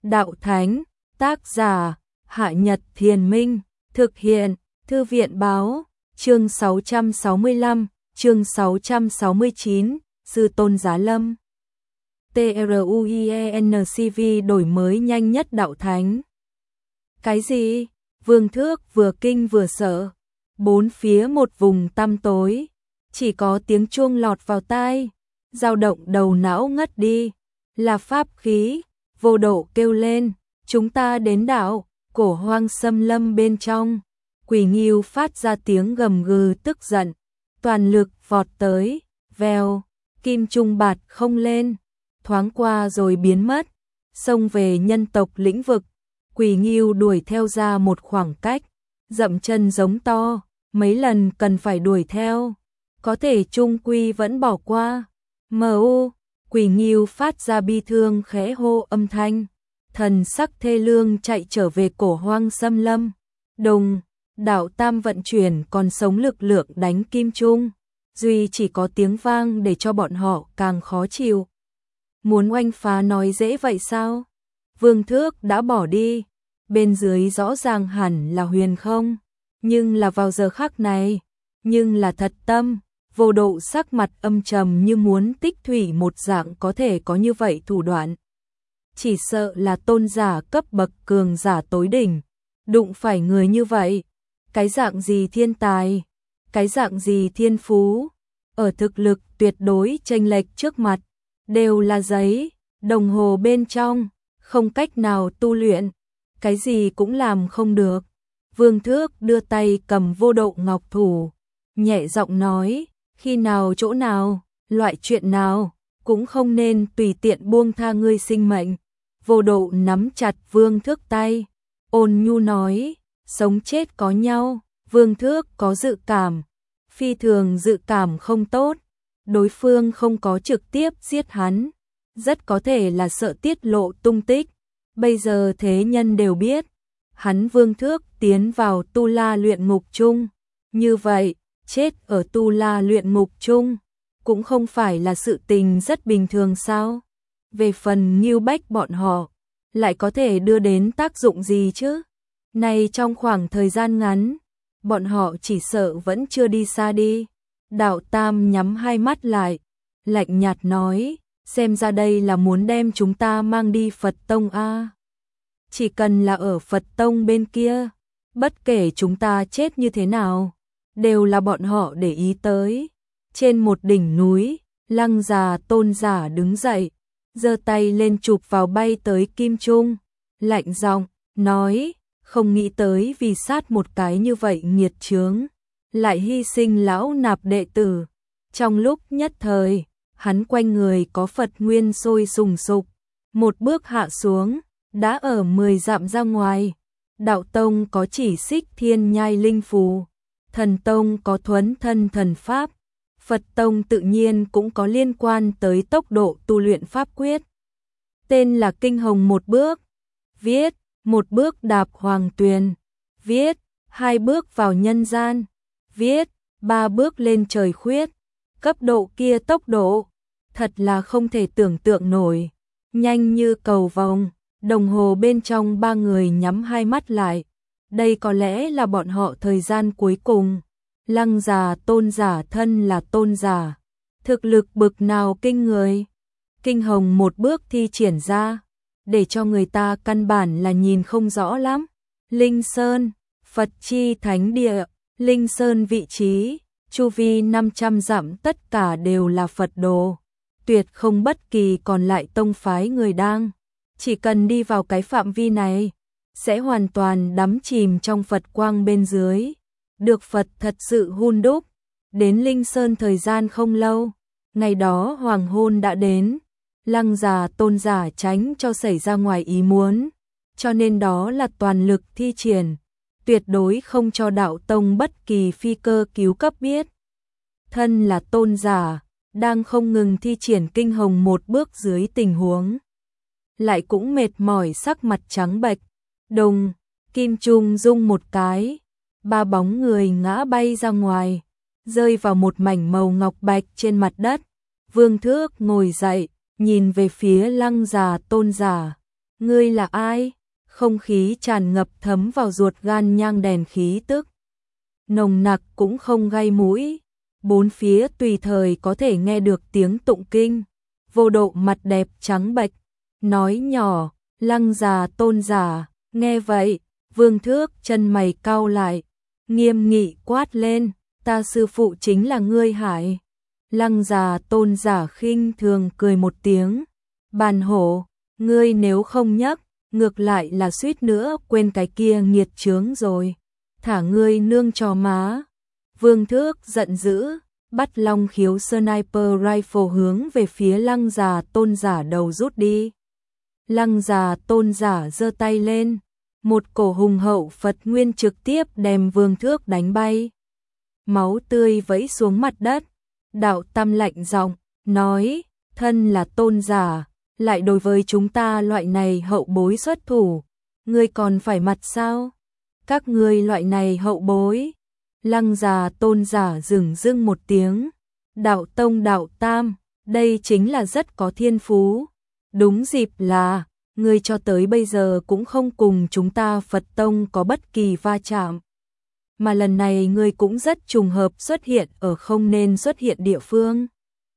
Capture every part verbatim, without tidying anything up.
Đạo Thánh, tác giả, Hạ Nhật Thiền Minh, thực hiện, Thư viện Báo, chương sáu trăm sáu mươi lăm, chương sáu trăm sáu mươi chín, Sư Tôn Giá Lâm. TRUIENCV đổi mới nhanh nhất Đạo Thánh. Cái gì? Vương Thước vừa kinh vừa sợ. Bốn phía một vùng tăm tối, chỉ có tiếng chuông lọt vào tai, dao động đầu não ngất đi. Là pháp khí. Vô Độ kêu lên, chúng ta đến đảo Cổ Hoang xâm lâm bên trong. Quỷ Nghiêu phát ra tiếng gầm gừ tức giận, toàn lực vọt tới, vèo, kim trung bạt không lên, thoáng qua rồi biến mất, xông về nhân tộc lĩnh vực. Quỷ Nghiêu đuổi theo ra một khoảng cách, dậm chân giống to, mấy lần cần phải đuổi theo, có thể trung quy vẫn bỏ qua. Mu, Quỷ Nghiêu phát ra bi thương khẽ hô âm thanh, thần sắc thê lương chạy trở về Cổ Hoang xâm lâm. Đùng, đạo tam vận chuyển còn sống lực lượng đánh kim trung, duy chỉ có tiếng vang để cho bọn họ càng khó chịu. Muốn oanh phá nói dễ vậy sao? Vương Thước đã bỏ đi, bên dưới rõ ràng hẳn là huyền không, nhưng là vào giờ khắc này, nhưng là thật tâm. Vô Độ sắc mặt âm trầm như muốn tích thủy một dạng, có thể có như vậy thủ đoạn. Chỉ sợ là tôn giả cấp bậc cường giả tối đỉnh, đụng phải người như vậy. Cái dạng gì thiên tài, cái dạng gì thiên phú, ở thực lực tuyệt đối chênh lệch trước mặt, đều là giấy, đồng hồ bên trong, không cách nào tu luyện, cái gì cũng làm không được. Vương Thước đưa tay cầm Vô Độ ngọc thủ, nhẹ giọng nói, khi nào chỗ nào, loại chuyện nào, cũng không nên tùy tiện buông tha ngươi sinh mệnh. Vô Độ nắm chặt Vương Thước tay, ôn nhu nói, sống chết có nhau. Vương Thước có dự cảm, phi thường dự cảm không tốt, đối phương không có trực tiếp giết hắn, rất có thể là sợ tiết lộ tung tích. Bây giờ thế nhân đều biết, hắn Vương Thước tiến vào Tu La luyện ngục chung, như vậy, chết ở Tu La luyện ngục chung, cũng không phải là sự tình rất bình thường sao? Về phần Ngưu Bách bọn họ, lại có thể đưa đến tác dụng gì chứ? Này trong khoảng thời gian ngắn, bọn họ chỉ sợ vẫn chưa đi xa đi. Đạo Tam nhắm hai mắt lại, lạnh nhạt nói, xem ra đây là muốn đem chúng ta mang đi Phật Tông a. Chỉ cần là ở Phật Tông bên kia, bất kể chúng ta chết như thế nào, đều là bọn họ để ý tới. Trên một đỉnh núi, Lăng già tôn giả đứng dậy, giơ tay lên chụp vào bay tới kim trung, lạnh giọng nói, không nghĩ tới vì sát một cái như vậy nghiệt chướng, lại hy sinh lão nạp đệ tử. Trong lúc nhất thời, hắn quanh người có Phật nguyên sôi sùng sục, một bước hạ xuống, đã ở mười dặm ra ngoài. Đạo Tông có chỉ xích thiên nhai linh phù, Thần Tông có thuấn thân thần pháp, Phật Tông tự nhiên cũng có liên quan tới tốc độ tu luyện pháp quyết. Tên là Kinh Hồng một bước, viết, một bước đạp hoàng tuyền, viết, hai bước vào nhân gian, viết, ba bước lên trời khuyết. Cấp độ kia tốc độ, thật là không thể tưởng tượng nổi, nhanh như cầu vồng. Đồng hồ bên trong ba người nhắm hai mắt lại, đây có lẽ là bọn họ thời gian cuối cùng. Lăng già tôn giả thân là tôn giả, thực lực bực nào kinh người. Kinh Hồng một bước thi triển ra, để cho người ta căn bản là nhìn không rõ lắm. Linh Sơn, Phật chi thánh địa, Linh Sơn vị trí, chu vi năm trăm dặm tất cả đều là Phật đồ, tuyệt không bất kỳ còn lại tông phái người đang. Chỉ cần đi vào cái phạm vi này, sẽ hoàn toàn đắm chìm trong Phật quang bên dưới, được Phật thật sự hun đúc. Đến Linh Sơn thời gian không lâu, ngày đó hoàng hôn đã đến, Lăng già tôn giả tránh cho xảy ra ngoài ý muốn, cho nên đó là toàn lực thi triển, tuyệt đối không cho Đạo Tông bất kỳ phi cơ cứu cấp biết. Thân là tôn giả, đang không ngừng thi triển Kinh Hồng một bước dưới tình huống, lại cũng mệt mỏi sắc mặt trắng bệch. Đùng, kim trung rung một cái, ba bóng người ngã bay ra ngoài, rơi vào một mảnh màu ngọc bạch trên mặt đất. Vương Thước ngồi dậy, nhìn về phía Lăng già tôn giả, Ngươi là ai? Không khí tràn ngập thấm vào ruột gan nhang đèn khí tức. Nồng nặc cũng không gai mũi. Bốn phía tùy thời có thể nghe được tiếng tụng kinh. Vô Độ mặt đẹp trắng bệch, nói nhỏ, Lăng già tôn giả. Nghe vậy, Vương Thước chân mày cau lại, nghiêm nghị quát lên, ta sư phụ chính là ngươi hại. Lăng già tôn giả khinh thường cười một tiếng, bàn hổ, ngươi nếu không nhắc, ngược lại là suýt nữa quên cái kia nghiệt chướng rồi, thả ngươi nương cho má. Vương Thước giận dữ, bắt long khiếu sniper rifle hướng về phía lăng già tôn giả đầu rút đi. Lăng già tôn giả giơ tay lên, một cổ hùng hậu Phật nguyên trực tiếp đem Vương Thước đánh bay. Máu tươi vẫy xuống mặt đất, đạo tâm lạnh giọng, nói, thân là tôn giả, lại đối với chúng ta loại này hậu bối xuất thủ, ngươi còn phải mặt sao? Các ngươi loại này hậu bối. Lăng già tôn giả dừng dưng một tiếng, đạo tông đạo tam, đây chính là rất có thiên phú. Đúng dịp là, ngươi cho tới bây giờ cũng không cùng chúng ta Phật tông có bất kỳ va chạm. Mà lần này ngươi cũng rất trùng hợp xuất hiện ở không nên xuất hiện địa phương.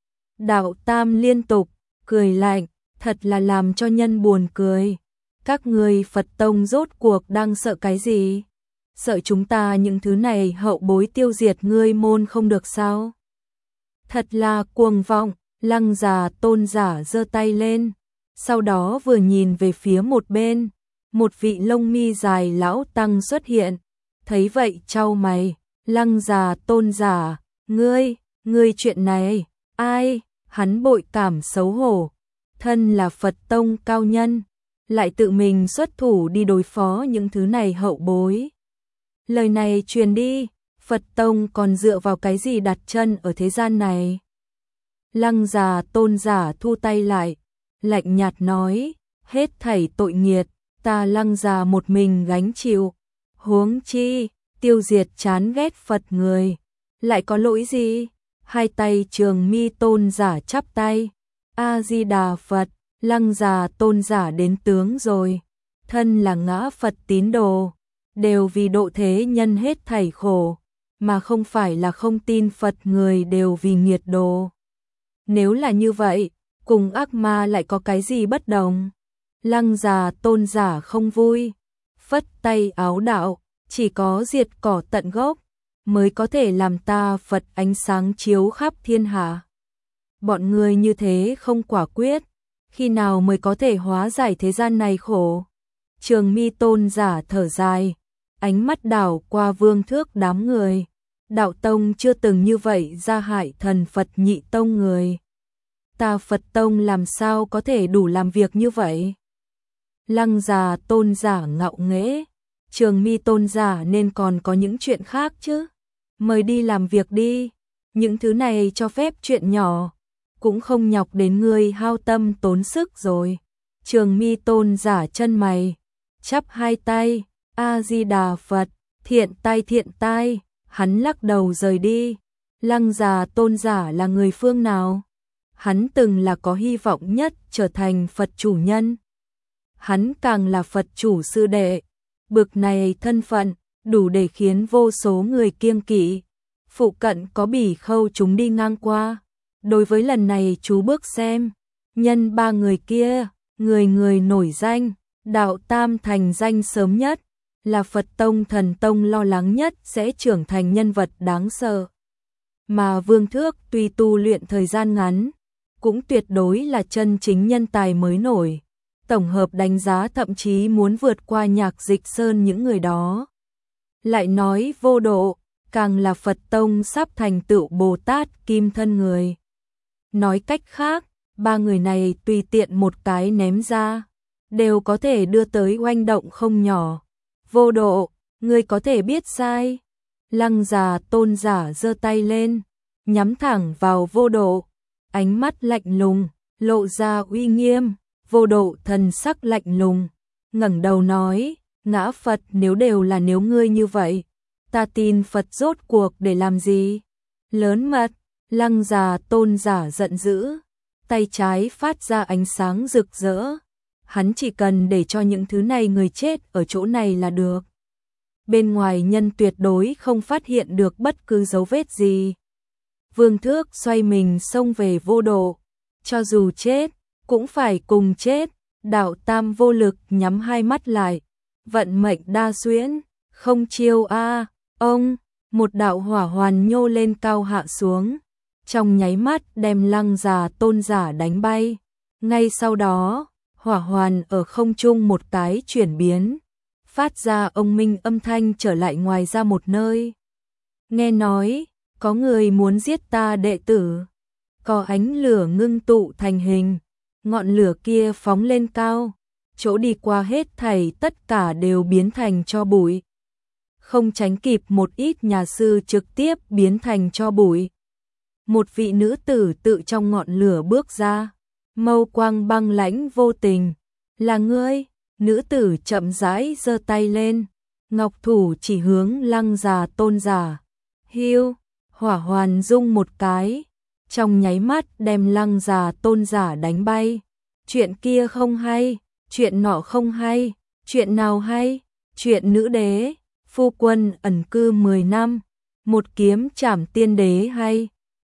Đạo tam liên tục, cười lạnh, thật là làm cho nhân buồn cười. Các ngươi Phật tông rốt cuộc đang sợ cái gì? Sợ chúng ta những thứ này hậu bối tiêu diệt ngươi môn không được sao? Thật là cuồng vọng. Lăng già tôn giả giơ tay lên, sau đó vừa nhìn về phía một bên, một vị lông mi dài lão tăng xuất hiện, thấy vậy chau mày, lăng già tôn giả, ngươi, ngươi chuyện này, ai? Hắn bội cảm xấu hổ, thân là Phật tông cao nhân, lại tự mình xuất thủ đi đối phó những thứ này hậu bối. Lời này truyền đi, Phật tông còn dựa vào cái gì đặt chân ở thế gian này? Lăng già tôn giả thu tay lại, lạnh nhạt nói, hết thảy tội nghiệt, ta lăng già một mình gánh chịu, huống chi, tiêu diệt chán ghét Phật người, lại có lỗi gì? Hai tay trường mi tôn giả chắp tay, A-di-đà Phật, lăng già tôn giả đến tướng rồi, thân là ngã Phật tín đồ, đều vì độ thế nhân hết thảy khổ, mà không phải là không tin Phật người đều vì nghiệt đồ. Nếu là như vậy, cùng ác ma lại có cái gì bất đồng? Lăng già tôn giả không vui, phất tay áo đạo, chỉ có diệt cỏ tận gốc, mới có thể làm ta Phật ánh sáng chiếu khắp thiên hạ. Bọn người như thế không quả quyết, khi nào mới có thể hóa giải thế gian này khổ? Trường mi tôn giả thở dài, ánh mắt đảo qua Vương Thước đám người. Đạo tông chưa từng như vậy ra hại thần Phật nhị tông người. Ta Phật tông làm sao có thể đủ làm việc như vậy? Lăng già tôn giả ngạo nghễ, trường mi tôn giả nên còn có những chuyện khác chứ. Mời đi làm việc đi, những thứ này cho phép chuyện nhỏ, cũng không nhọc đến ngươi hao tâm tốn sức rồi. Trường mi tôn giả chân mày, chắp hai tay, A-di-đà Phật, thiện tai thiện tai. Hắn lắc đầu rời đi. Lăng già tôn giả là người phương nào? Hắn từng là có hy vọng nhất trở thành Phật chủ nhân. Hắn càng là Phật chủ sư đệ. Bực này thân phận, đủ để khiến vô số người kiêng kỵ. Phụ cận có bỉ khâu chúng đi ngang qua. Đối với lần này chú bước xem. Nhân ba người kia, người người nổi danh, đạo tam thành danh sớm nhất. Là Phật tông thần tông lo lắng nhất sẽ trưởng thành nhân vật đáng sợ. Mà Vương Thước tuy tu luyện thời gian ngắn, cũng tuyệt đối là chân chính nhân tài mới nổi. Tổng hợp đánh giá thậm chí muốn vượt qua Nhạc Dịch Sơn những người đó. Lại nói Vô Độ, càng là Phật tông sắp thành tựu Bồ Tát kim thân người. Nói cách khác, ba người này tùy tiện một cái ném ra, đều có thể đưa tới oanh động không nhỏ. Vô Độ, ngươi có thể biết sai. Lăng già tôn giả giơ tay lên, nhắm thẳng vào Vô Độ, ánh mắt lạnh lùng, lộ ra uy nghiêm. Vô Độ thần sắc lạnh lùng, ngẩng đầu nói, ngã Phật nếu đều là nếu ngươi như vậy, ta tin Phật rốt cuộc để làm gì? Lớn mật. Lăng già tôn giả giận dữ, tay trái phát ra ánh sáng rực rỡ, hắn chỉ cần để cho những thứ này người chết ở chỗ này là được. Bên ngoài nhân tuyệt đối không phát hiện được bất cứ dấu vết gì. Vương Thước xoay mình xông về Vô Độ, cho dù chết, cũng phải cùng chết. Đạo Tam vô lực nhắm hai mắt lại, vận mệnh đa xuyễn, không chiêu a, ông, một đạo hỏa hoàn nhô lên cao hạ xuống, trong nháy mắt đem Lăng Già Tôn giả đánh bay. Ngay sau đó, hỏa hoàn ở không trung một cái chuyển biến, phát ra ông minh âm thanh trở lại ngoài ra một nơi. Nghe nói, có người muốn giết ta đệ tử. Có ánh lửa ngưng tụ thành hình, ngọn lửa kia phóng lên cao, chỗ đi qua hết thảy tất cả đều biến thành tro bụi. Không tránh kịp một ít nhà sư trực tiếp biến thành tro bụi. Một vị nữ tử tự trong ngọn lửa bước ra, mâu quang băng lãnh vô tình. Là ngươi? Nữ tử chậm rãi giơ tay lên, ngọc thủ chỉ hướng Lăng Già Tôn giả. Hiu, hỏa hoàn rung một cái, trong nháy mắt đem Lăng Già Tôn giả đánh bay. Chuyện kia không hay, chuyện nọ không hay, chuyện nào hay? Chuyện nữ đế, phu quân ẩn cư mười năm, một kiếm trảm tiên đế hay?